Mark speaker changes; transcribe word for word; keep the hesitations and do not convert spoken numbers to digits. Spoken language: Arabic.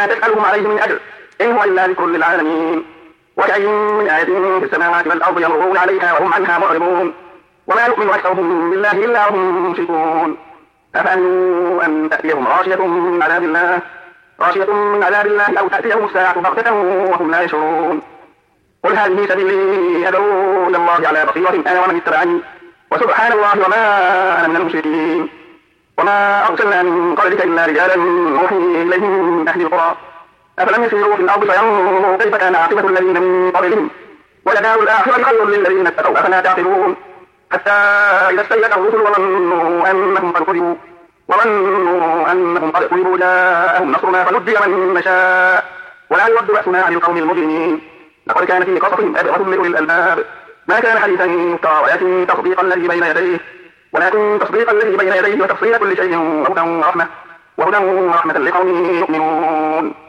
Speaker 1: وما تسألهم عليه من أجر إن هو إلا ذكر للعالمين. وكأين من آية في السماوات والأرض يمرون عليها وهم عنها معرضون وما يؤمن أكثرهم بالله إلا هم مشركون. أفأمنوا أن تأتيهم غاشية من عذاب الله غاشية من عذاب الله أو تأتيهم الساعة بغتة وهم لا يشعرون. قل هذه سبيلي أدعو إلى الله على بصيرة أنا ومن اتبعني وسبحان الله وما أنا من المشركين. وما أرسلنا من قبلك إلا رجالا نوحي إليهم من أهل القرى أفلم يسيروا في الأرض فينظروا كيف كان عاقبة الذين من قبلهم ولدار الآخرة خير للذين اتقوا أفلا تعقلون. حتى إذا استيأس الرسل وظنوا أنهم قد كذبوا وظنوا أنهم قد كذبوا جاءهم نصرنا فنجي من نشاء ولا يرد بأسنا عن القوم المجرمين. لقد كان في قصصهم عبرة لأولي الألباب ما كان حديثا يفترى ولكن تصديق الذي بين يديه ولكن تصديق الذي بين يديه وتفصيل كل شيء وهدى ورحمة وهدى ورحمة لقوم يؤمنون.